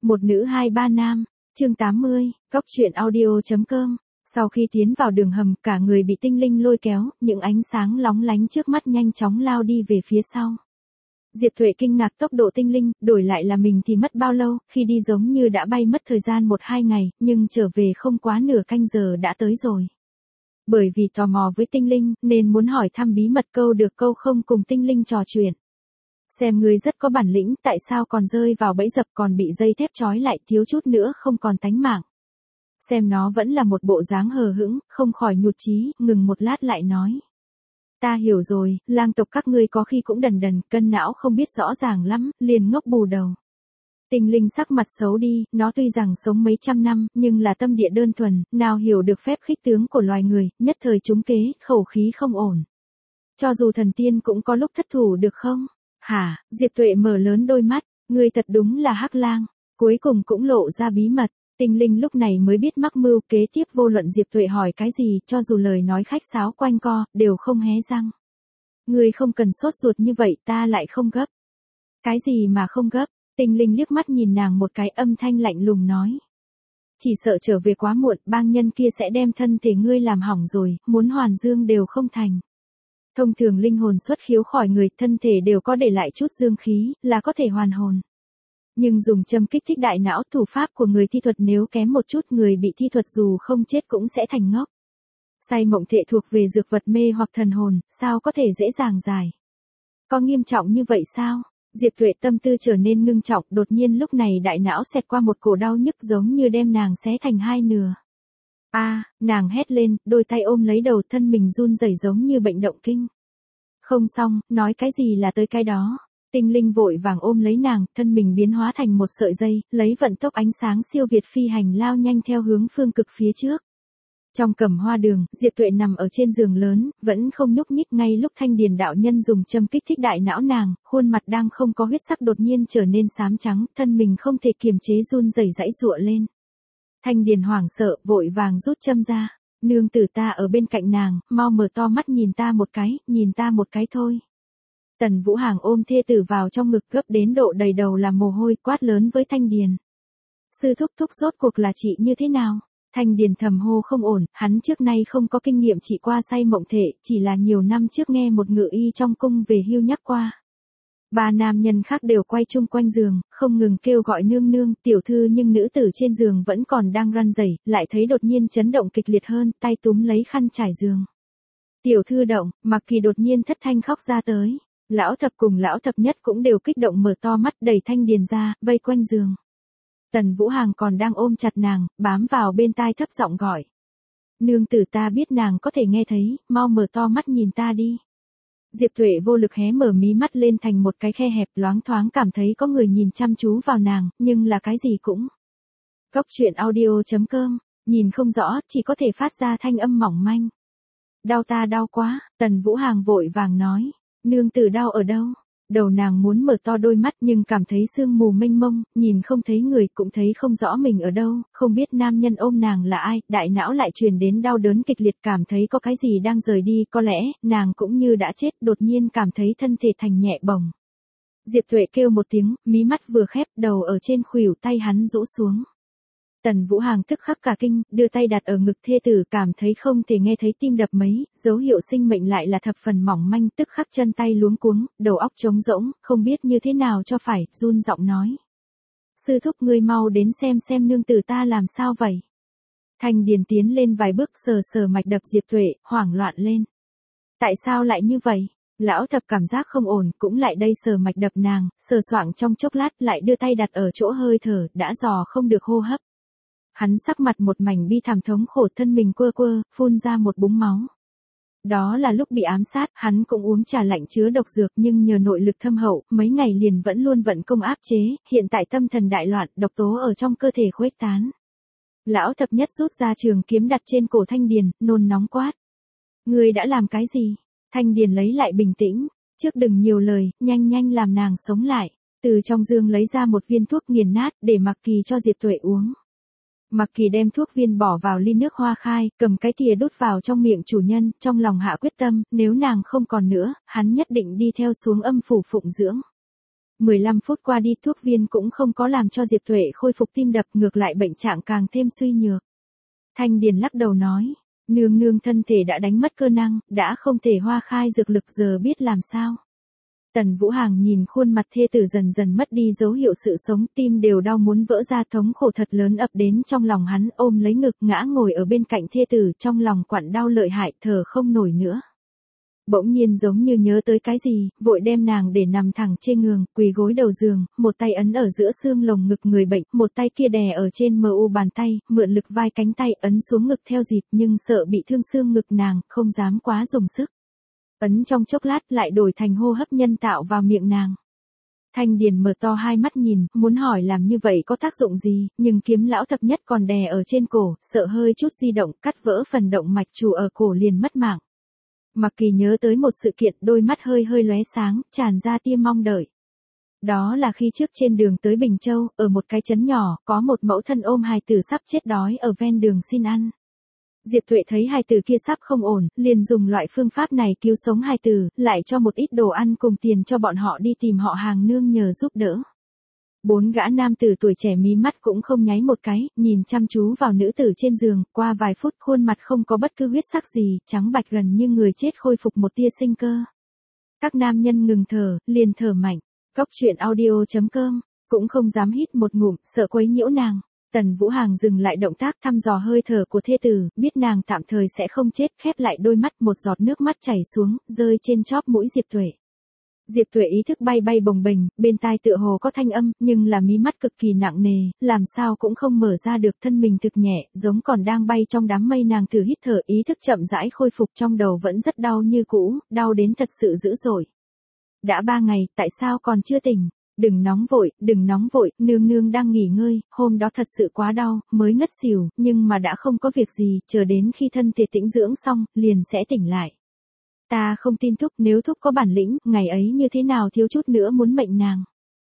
Một nữ hai ba nam, chương 80, Cóc truyện audio.com. Sau khi tiến vào đường hầm, cả người bị tinh linh lôi kéo, những ánh sáng lóng lánh trước mắt nhanh chóng lao đi về phía sau. Diệp Tuệ kinh ngạc tốc độ tinh linh, đổi lại là mình thì mất bao lâu, khi đi giống như đã bay mất thời gian 1-2 ngày, nhưng trở về không quá nửa canh giờ đã tới rồi. Bởi vì tò mò với tinh linh, nên muốn hỏi thăm bí mật câu được câu không cùng tinh linh trò chuyện. Xem ngươi rất có bản lĩnh, tại sao còn rơi vào bẫy dập, còn bị dây thép trói lại, thiếu chút nữa không còn tánh mạng. Xem nó vẫn là một bộ dáng hờ hững, không khỏi nhụt chí, ngừng một lát lại nói. Ta hiểu rồi, lang tộc các ngươi có khi cũng đần đần, cân não không biết rõ ràng lắm, liền ngốc bù đầu. Tinh linh sắc mặt xấu đi, nó tuy rằng sống mấy trăm năm, nhưng là tâm địa đơn thuần, nào hiểu được phép khích tướng của loài người, nhất thời trúng kế, khẩu khí không ổn. Cho dù thần tiên cũng có lúc thất thủ được không? Hả? Diệp Tuệ mở lớn đôi mắt, ngươi thật đúng là hắc lang, cuối cùng cũng lộ ra bí mật. Tinh linh lúc này mới biết mắc mưu, kế tiếp vô luận Diệp Tuệ hỏi cái gì, cho dù lời nói khách sáo quanh co, đều không hé răng. Ngươi không cần sốt ruột như vậy, ta lại không gấp. Cái gì mà không gấp? Tinh linh liếc mắt nhìn nàng một cái, âm thanh lạnh lùng nói. Chỉ sợ trở về quá muộn, bang nhân kia sẽ đem thân thể ngươi làm hỏng rồi, muốn hoàn dương đều không thành. Thông thường linh hồn xuất khiếu khỏi người, thân thể đều có để lại chút dương khí, là có thể hoàn hồn. Nhưng dùng châm kích thích đại não, thủ pháp của người thi thuật nếu kém một chút, người bị thi thuật dù không chết cũng sẽ thành ngốc. Say mộng thể thuộc về dược vật mê hoặc thần hồn, sao có thể dễ dàng giải. Có nghiêm trọng như vậy sao? Diệp Tuệ tâm tư trở nên ngưng trọng, đột nhiên lúc này đại não xẹt qua một cổ đau nhức giống như đem nàng xé thành hai nửa. Nàng hét lên, đôi tay ôm lấy đầu, thân mình run rẩy giống như bệnh động kinh. Không xong, nói cái gì là tới cái đó. Tinh linh vội vàng ôm lấy nàng, thân mình biến hóa thành một sợi dây, lấy vận tốc ánh sáng siêu việt phi hành lao nhanh theo hướng phương cực phía trước. Trong Cẩm Hoa Đường, Diệp Tuệ nằm ở trên giường lớn, vẫn không nhúc nhích, ngay lúc Thanh Điền đạo nhân dùng châm kích thích đại não nàng, khuôn mặt đang không có huyết sắc đột nhiên trở nên xám trắng, thân mình không thể kiềm chế run rẩy giãy giụa lên. Thanh Điền hoảng sợ, vội vàng rút châm ra. Nương tử ta ở bên cạnh nàng, mau mở to mắt nhìn ta một cái thôi. Tần Vũ Hàng ôm thê tử vào trong ngực, gấp đến độ đầy đầu là mồ hôi, quát lớn với Thanh Điền. Sư thúc thúc rốt cuộc là chị như thế nào? Thanh Điền thầm hô không ổn, hắn trước nay không có kinh nghiệm trị qua say mộng thể, chỉ là nhiều năm trước nghe một ngự y trong cung về hưu nhắc qua. 3 nam nhân khác đều quay chung quanh giường, không ngừng kêu gọi nương nương, tiểu thư, nhưng nữ tử trên giường vẫn còn đang run rẩy, lại thấy đột nhiên chấn động kịch liệt hơn, tay túm lấy khăn trải giường. Tiểu thư động, Mặc Kỳ đột nhiên thất thanh khóc ra tới. Lão thập cùng lão thập nhất cũng đều kích động mở to mắt, đẩy Thanh Điền ra, vây quanh giường. Tần Vũ Hàng còn đang ôm chặt nàng, bám vào bên tai thấp giọng gọi. Nương tử, ta biết nàng có thể nghe thấy, mau mở to mắt nhìn ta đi. Diệp Tuệ vô lực hé mở mí mắt lên thành một cái khe hẹp, loáng thoáng cảm thấy có người nhìn chăm chú vào nàng, nhưng là cái gì cũng. Cóc truyện audio.com, nhìn không rõ, chỉ có thể phát ra thanh âm mỏng manh. Đau, ta đau quá, Tần Vũ Hàng vội vàng nói. Nương tử đau ở đâu? Đầu nàng muốn mở to đôi mắt nhưng cảm thấy sương mù mênh mông, nhìn không thấy người, cũng thấy không rõ mình ở đâu, không biết nam nhân ôm nàng là ai, đại não lại truyền đến đau đớn kịch liệt, cảm thấy có cái gì đang rời đi, có lẽ, nàng cũng như đã chết, đột nhiên cảm thấy thân thể thành nhẹ bổng. Diệp Tuệ kêu một tiếng, mí mắt vừa khép, đầu ở trên khuỷu tay hắn rũ xuống. Tần Vũ Hàng tức khắc cả kinh, đưa tay đặt ở ngực thê tử, cảm thấy không thể nghe thấy tim đập mấy, dấu hiệu sinh mệnh lại là thập phần mỏng manh, tức khắc chân tay luống cuống, đầu óc trống rỗng, không biết như thế nào cho phải, run giọng nói. Sư thúc, ngươi mau đến xem nương tử ta làm sao vậy. Thanh Điền tiến lên vài bước, sờ sờ mạch đập Diệp Tuệ, hoảng loạn lên. Tại sao lại như vậy? Lão thập cảm giác không ổn, cũng lại đây sờ mạch đập nàng, sờ soạng trong chốc lát, lại đưa tay đặt ở chỗ hơi thở, đã dò không được hô hấp. Hắn sắc mặt một mảnh bi thảm thống khổ, thân mình quơ quơ, phun ra một búng máu. Đó là lúc bị ám sát, hắn cũng uống trà lạnh chứa độc dược, nhưng nhờ nội lực thâm hậu, mấy ngày liền vẫn luôn vận công áp chế, hiện tại tâm thần đại loạn, độc tố ở trong cơ thể khuếch tán. Lão thập nhất rút ra trường kiếm đặt trên cổ Thanh Điền, nôn nóng quát. Ngươi đã làm cái gì? Thanh Điền lấy lại bình tĩnh, trước đừng nhiều lời, nhanh làm nàng sống lại. Từ trong giường lấy ra một viên thuốc nghiền nát, để Mặc Kỳ cho Diệp Tuệ uống. Mặc Kỳ đem thuốc viên bỏ vào ly nước hoa khai, cầm cái thìa đút vào trong miệng chủ nhân, trong lòng hạ quyết tâm, nếu nàng không còn nữa, hắn nhất định đi theo xuống âm phủ phụng dưỡng. 15 phút qua đi thuốc viên cũng không có làm cho Diệp Tuệ khôi phục tim đập, ngược lại bệnh trạng càng thêm suy nhược. Thanh Điền lắc đầu nói, nương nương thân thể đã đánh mất cơ năng, đã không thể hoa khai dược lực, giờ biết làm sao. Tần Vũ Hàng nhìn khuôn mặt thê tử dần dần mất đi dấu hiệu sự sống, tim đều đau muốn vỡ ra, thống khổ thật lớn ập đến trong lòng hắn, ôm lấy ngực ngã ngồi ở bên cạnh thê tử, trong lòng quặn đau lợi hại, thở không nổi nữa. Bỗng nhiên giống như nhớ tới cái gì, vội đem nàng để nằm thẳng trên giường, quỳ gối đầu giường, một tay ấn ở giữa xương lồng ngực người bệnh, một tay kia đè ở trên mu bàn tay, mượn lực vai cánh tay ấn xuống ngực theo dịp, nhưng sợ bị thương xương ngực nàng, không dám quá dùng sức. Ấn trong chốc lát lại đổi thành hô hấp nhân tạo vào miệng nàng. Thanh Điền mở to hai mắt nhìn, muốn hỏi làm như vậy có tác dụng gì, nhưng Kiếm lão thập nhất còn đè ở trên cổ, sợ hơi chút di động, cắt vỡ phần động mạch chủ ở cổ liền mất mạng. Mặc Kỳ nhớ tới một sự kiện, đôi mắt hơi hơi lóe sáng, tràn ra tia mong đợi. Đó là khi trước trên đường tới Bình Châu, ở một cái trấn nhỏ, có một mẫu thân ôm hài tử sắp chết đói ở ven đường xin ăn. Diệp Tuệ thấy hài tử kia sắp không ổn, liền dùng loại phương pháp này cứu sống hài tử, lại cho một ít đồ ăn cùng tiền cho bọn họ đi tìm họ hàng nương nhờ giúp đỡ. 4 gã nam tử tuổi trẻ mí mắt cũng không nháy một cái, nhìn chăm chú vào nữ tử trên giường, qua vài phút khuôn mặt không có bất cứ huyết sắc gì, trắng bạch gần như người chết khôi phục một tia sinh cơ. Các nam nhân ngừng thở, liền thở mạnh. Góc truyện audio.com, cũng không dám hít một ngụm, sợ quấy nhiễu nàng. Tần Vũ Hàng dừng lại động tác thăm dò hơi thở của thê tử, biết nàng tạm thời sẽ không chết, khép lại đôi mắt, một giọt nước mắt chảy xuống, rơi trên chóp mũi Diệp Tuệ. Diệp Tuệ ý thức bay bay bồng bềnh, bên tai tựa hồ có thanh âm, nhưng là mí mắt cực kỳ nặng nề, làm sao cũng không mở ra được, thân mình thực nhẹ, giống còn đang bay trong đám mây. Nàng thử hít thở, ý thức chậm rãi khôi phục, trong đầu vẫn rất đau như cũ, đau đến thật sự dữ dội. Đã 3 ngày, tại sao còn chưa tỉnh? Đừng nóng vội, nương nương đang nghỉ ngơi, hôm đó thật sự quá đau, mới ngất xỉu, nhưng mà đã không có việc gì, chờ đến khi thân thể tĩnh dưỡng xong, liền sẽ tỉnh lại. Ta không tin Thúc, nếu Thúc có bản lĩnh, ngày ấy như thế nào thiếu chút nữa muốn mệnh nàng.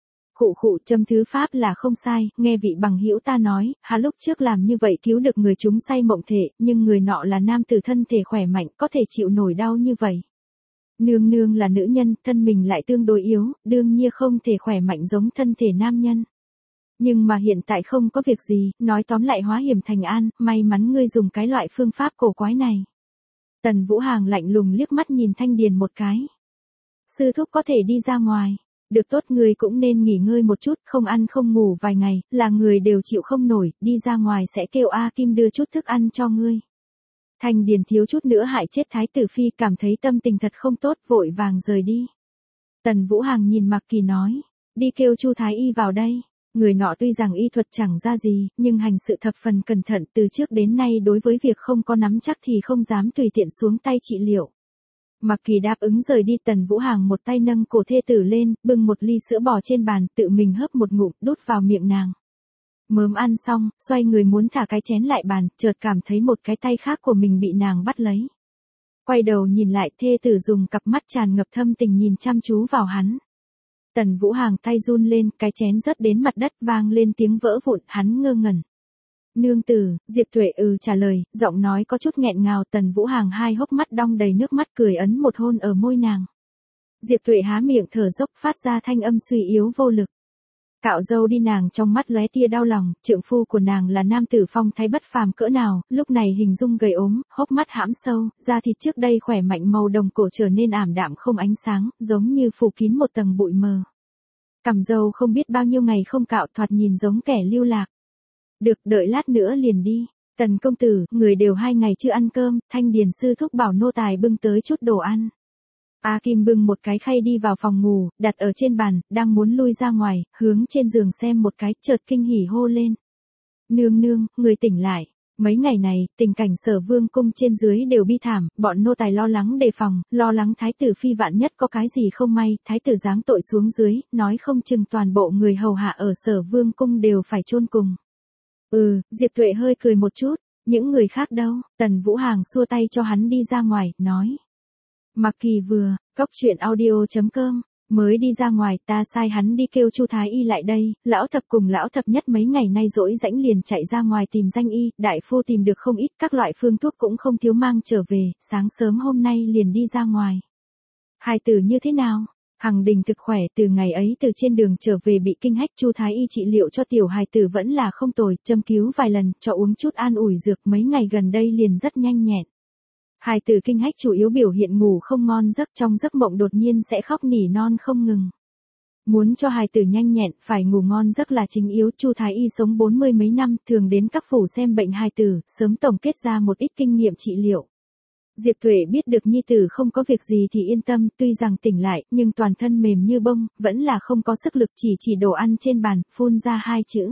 Khụ châm thứ pháp là không sai, nghe vị bằng hữu ta nói, hắn lúc trước làm như vậy cứu được người chúng say mộng thể, nhưng người nọ là nam tử thân thể khỏe mạnh, có thể chịu nổi đau như vậy. Nương nương là nữ nhân, thân mình lại tương đối yếu, đương nhiên không thể khỏe mạnh giống thân thể nam nhân. Nhưng mà hiện tại không có việc gì, nói tóm lại hóa hiểm thành an, may mắn ngươi dùng cái loại phương pháp cổ quái này. Tần Vũ Hàng lạnh lùng liếc mắt nhìn Thanh Điền một cái. Sư thúc có thể đi ra ngoài. Được tốt, người cũng nên nghỉ ngơi một chút, không ăn không ngủ vài ngày, là người đều chịu không nổi, đi ra ngoài sẽ kêu A Kim đưa chút thức ăn cho ngươi. Thanh Điền thiếu chút nữa hại chết Thái tử Phi, cảm thấy tâm tình thật không tốt, vội vàng rời đi. Tần Vũ Hàng nhìn Mạc Kỳ nói, đi kêu Chu Thái Y vào đây. Người nọ tuy rằng y thuật chẳng ra gì, nhưng hành sự thập phần cẩn thận, từ trước đến nay đối với việc không có nắm chắc thì không dám tùy tiện xuống tay trị liệu. Mạc Kỳ đáp ứng rời đi. Tần Vũ Hàng một tay nâng cổ thê tử lên, bưng một ly sữa bò trên bàn, tự mình hớp một ngụm, đút vào miệng nàng. Mớm ăn xong, xoay người muốn thả cái chén lại bàn, chợt cảm thấy một cái tay khác của mình bị nàng bắt lấy. Quay đầu nhìn lại, thê tử dùng cặp mắt tràn ngập thâm tình nhìn chăm chú vào hắn. Tần Vũ Hàng tay run lên, cái chén rớt đến mặt đất, vang lên tiếng vỡ vụn, hắn ngơ ngẩn. Nương tử, Diệp Tuệ trả lời, giọng nói có chút nghẹn ngào. Tần Vũ Hàng hai hốc mắt đong đầy nước mắt, cười ấn một hôn ở môi nàng. Diệp Tuệ há miệng thở dốc, phát ra thanh âm suy yếu vô lực. Cạo râu đi. Nàng trong mắt lóe tia đau lòng, trượng phu của nàng là nam tử phong thái bất phàm cỡ nào, lúc này hình dung gầy ốm, hốc mắt hãm sâu, da thịt trước đây khỏe mạnh màu đồng cổ trở nên ảm đạm không ánh sáng, giống như phủ kín một tầng bụi mờ. Cằm râu không biết bao nhiêu ngày không cạo, thoạt nhìn giống kẻ lưu lạc. Được, đợi lát nữa liền đi. Tần công tử, người đều 2 ngày chưa ăn cơm, Thanh Điền sư thúc bảo nô tài bưng tới chút đồ ăn. A Kim bưng một cái khay đi vào phòng ngủ, đặt ở trên bàn, đang muốn lui ra ngoài, hướng trên giường xem một cái, chợt kinh hỉ hô lên. Nương nương, người tỉnh lại. Mấy ngày này, tình cảnh Sở Vương cung trên dưới đều bi thảm, bọn nô tài lo lắng đề phòng, lo lắng Thái tử Phi vạn nhất có cái gì không may, Thái tử giáng tội xuống dưới, nói không chừng toàn bộ người hầu hạ ở Sở Vương cung đều phải chôn cùng. Diệp Tuệ hơi cười một chút, những người khác đâu? Tần Vũ Hàng xua tay cho hắn đi ra ngoài, nói. Mạc Kỳ vừa, góc truyện audio.com, mới đi ra ngoài, ta sai hắn đi kêu Chu Thái Y lại đây. Lão thập cùng lão thập nhất mấy ngày nay rỗi rãnh liền chạy ra ngoài tìm danh y, đại phu tìm được không ít, các loại phương thuốc cũng không thiếu mang trở về, sáng sớm hôm nay liền đi ra ngoài. Hài tử như thế nào? Hằng Đình thực khỏe, từ ngày ấy từ trên đường trở về bị kinh hách, Chu Thái Y trị liệu cho tiểu hài tử vẫn là không tồi, châm cứu vài lần, cho uống chút an ủi dược, mấy ngày gần đây liền rất nhanh nhẹn. Hài tử kinh hách chủ yếu biểu hiện ngủ không ngon giấc, trong giấc mộng đột nhiên sẽ khóc nỉ non không ngừng. Muốn cho hài tử nhanh nhẹn, phải ngủ ngon giấc là chính yếu. Chu Thái Y sống 40 mấy năm, thường đến các phủ xem bệnh hài tử, sớm tổng kết ra một ít kinh nghiệm trị liệu. Diệp Tuệ biết được nhi tử không có việc gì thì yên tâm, tuy rằng tỉnh lại, nhưng toàn thân mềm như bông, vẫn là không có sức lực, chỉ đồ ăn trên bàn, phun ra hai chữ.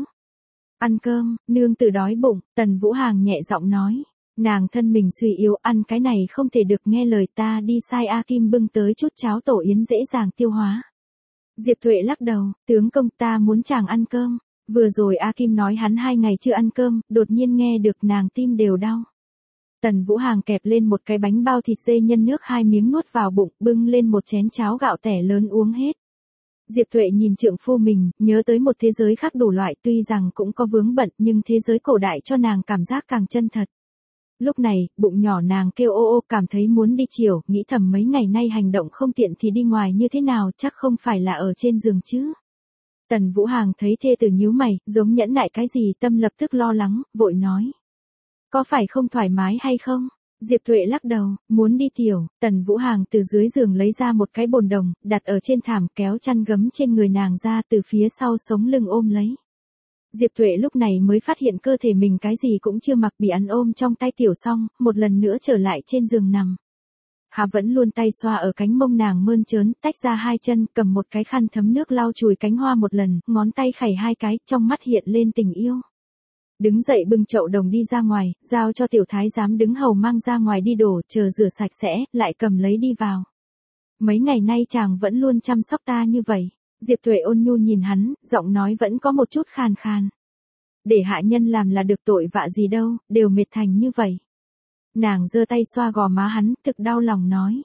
Ăn cơm, nương tử đói bụng. Tần Vũ Hàng nhẹ giọng nói. Nàng thân mình suy yếu, ăn cái này không thể được, nghe lời ta đi sai A Kim bưng tới chút cháo tổ yến dễ dàng tiêu hóa. Diệp Tuệ lắc đầu, tướng công, ta muốn chàng ăn cơm. Vừa rồi A Kim nói hắn 2 ngày chưa ăn cơm, đột nhiên nghe được nàng tim đều đau. Tần Vũ Hàng kẹp lên một cái bánh bao thịt dê nhân nước 2 miếng nuốt vào bụng, bưng lên một chén cháo gạo tẻ lớn uống hết. Diệp Tuệ nhìn trượng phu mình, nhớ tới một thế giới khác đủ loại, tuy rằng cũng có vướng bận nhưng thế giới cổ đại cho nàng cảm giác càng chân thật. Lúc này, bụng nhỏ nàng kêu ô ô, cảm thấy muốn đi chiều, nghĩ thầm mấy ngày nay hành động không tiện thì đi ngoài như thế nào, chắc không phải là ở trên giường chứ. Tần Vũ Hàng thấy thê tử nhíu mày, giống nhẫn nại cái gì, tâm lập tức lo lắng, vội nói. Có phải không thoải mái hay không? Diệp Tuệ lắc đầu, muốn đi tiểu. Tần Vũ Hàng từ dưới giường lấy ra một cái bồn đồng, đặt ở trên thảm, kéo chăn gấm trên người nàng ra, từ phía sau sống lưng ôm lấy. Diệp Tuệ lúc này mới phát hiện cơ thể mình cái gì cũng chưa mặc, bị hắn ôm trong tay tiểu xong, một lần nữa trở lại trên giường nằm. Hà vẫn luôn tay xoa ở cánh mông nàng mơn trớn, tách ra 2 chân, cầm một cái khăn thấm nước lau chùi cánh hoa một lần, ngón tay khẩy 2 cái, trong mắt hiện lên tình yêu. Đứng dậy bưng chậu đồng đi ra ngoài, giao cho tiểu thái giám đứng hầu mang ra ngoài đi đổ, chờ rửa sạch sẽ, lại cầm lấy đi vào. Mấy ngày nay chàng vẫn luôn chăm sóc ta như vậy. Diệp Tuệ ôn nhu nhìn hắn, giọng nói vẫn có một chút khàn khàn. Để hạ nhân làm là được, tội vạ gì đâu, đều mệt thành như vậy. Nàng giơ tay xoa gò má hắn, thực đau lòng nói.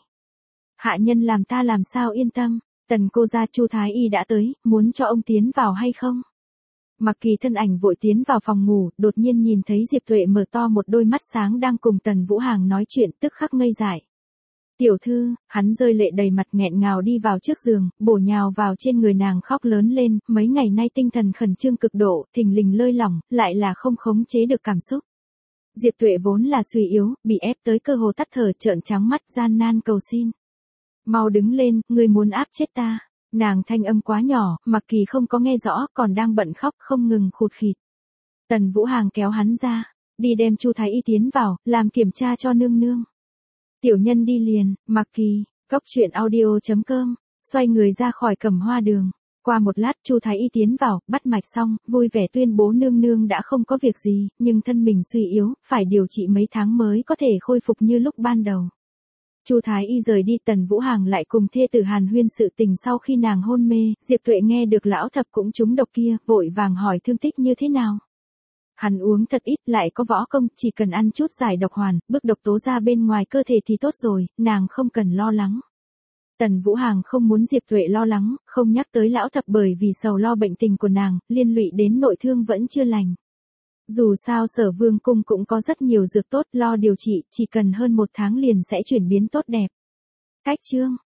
Hạ nhân làm ta làm sao yên tâm. Tần cô gia Chu Thái Y đã tới, muốn cho ông tiến vào hay không? Mặc Kỳ thân ảnh vội tiến vào phòng ngủ, đột nhiên nhìn thấy Diệp Tuệ mở to một đôi mắt sáng đang cùng Tần Vũ Hàng nói chuyện, tức khắc ngây dại. Tiểu thư, hắn rơi lệ đầy mặt nghẹn ngào đi vào trước giường, bổ nhào vào trên người nàng khóc lớn lên, mấy ngày nay tinh thần khẩn trương cực độ, thình lình lơi lỏng, lại là không khống chế được cảm xúc. Diệp Tuệ vốn là suy yếu, bị ép tới cơ hồ tắt thở, trợn trắng mắt gian nan cầu xin. Mau đứng lên, ngươi muốn áp chết ta. Nàng thanh âm quá nhỏ, Mặc Kỳ không có nghe rõ, còn đang bận khóc không ngừng khụt khịt. Tần Vũ Hàng kéo hắn ra, đi đem Chu Thái Y tiến vào, làm kiểm tra cho nương nương. Tiểu nhân đi liền. Mặc Kỳ, goctruyện.audio.com, xoay người ra khỏi Cẩm Hoa Đường. Qua một lát Chu Thái Y tiến vào, bắt mạch xong, vui vẻ tuyên bố nương nương đã không có việc gì, nhưng thân mình suy yếu, phải điều trị mấy tháng mới có thể khôi phục như lúc ban đầu. Chu Thái Y rời đi, Tần Vũ Hàng lại cùng thê tử hàn huyên sự tình sau khi nàng hôn mê. Diệp Tuệ nghe được lão thập cũng trúng độc kia, vội vàng hỏi thương tích như thế nào. Hắn uống thật ít, lại có võ công, chỉ cần ăn chút giải độc hoàn, bức độc tố ra bên ngoài cơ thể thì tốt rồi, nàng không cần lo lắng. Tần Vũ Hàng không muốn Diệp Tuệ lo lắng, không nhắc tới lão thập bởi vì sầu lo bệnh tình của nàng, liên lụy đến nội thương vẫn chưa lành. Dù sao Sở Vương cung cũng có rất nhiều dược tốt, lo điều trị, chỉ cần hơn 1 tháng liền sẽ chuyển biến tốt đẹp. Cách chương